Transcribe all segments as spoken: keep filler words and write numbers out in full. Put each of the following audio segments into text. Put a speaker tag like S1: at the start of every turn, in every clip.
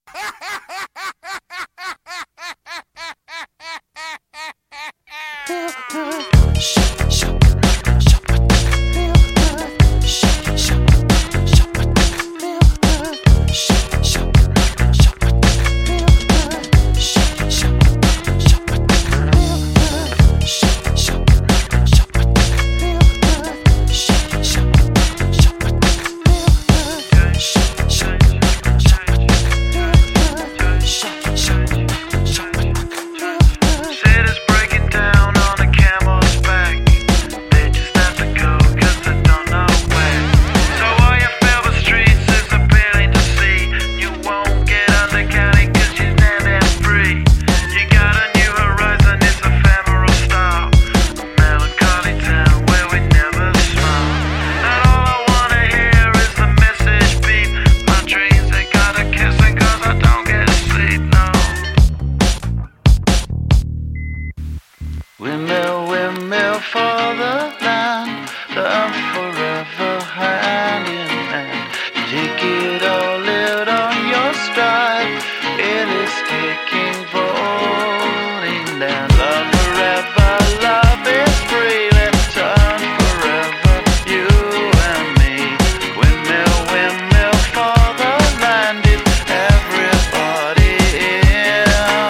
S1: Windmill, windmill for the land, love forever hand in hand. Take it all, live on your stride. It is taking, falling down. Love forever, love is free. Let's turn forever, you and me. Windmill, windmill for the land, is everybody in.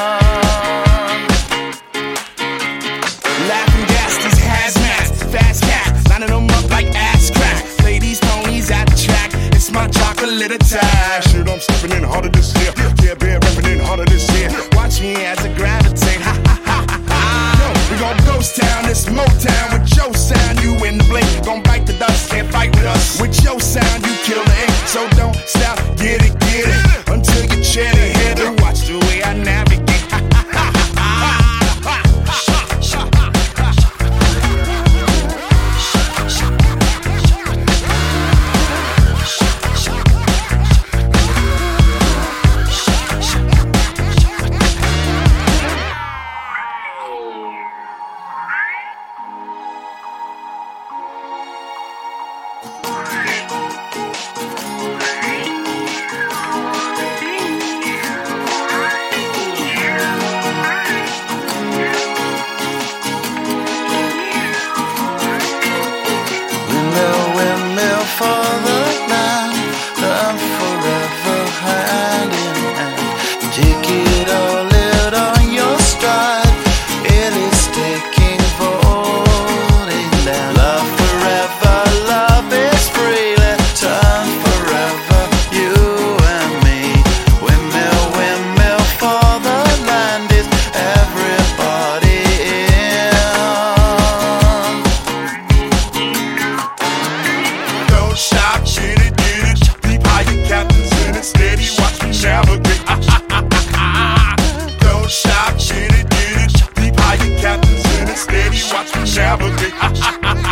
S2: Laughing gas, these hazmats, fast cats, lining them up like ass crack. Play these ponies at the track, it's my chocolate attack.
S3: Shit, I'm stepping in harder this year. Yeah, bear repping in harder this year.
S2: Watch me as I gravitate, ha ha ha ha ha. Yo, we gon' ghost town, this Motown with your sound. You in the blink, gon' bite the dust, can't fight with us. With your sound, you kill the ink, so don't stop, get it, get it, until you chin it, hit it. Watch the way I navigate.
S1: For the land, love forever hand in hand. Take it all, live on your stride. It is taking, falling down. Love forever, love is free. Let's turn forever, you and me. Windmill, windmill for the land, is everybody in.
S3: Don't stop, get it, get it. Deep higher captains in it, steady, watch me navigate. Don't stop, get it, get it. Deep higher captains in it, steady, watch me navigate.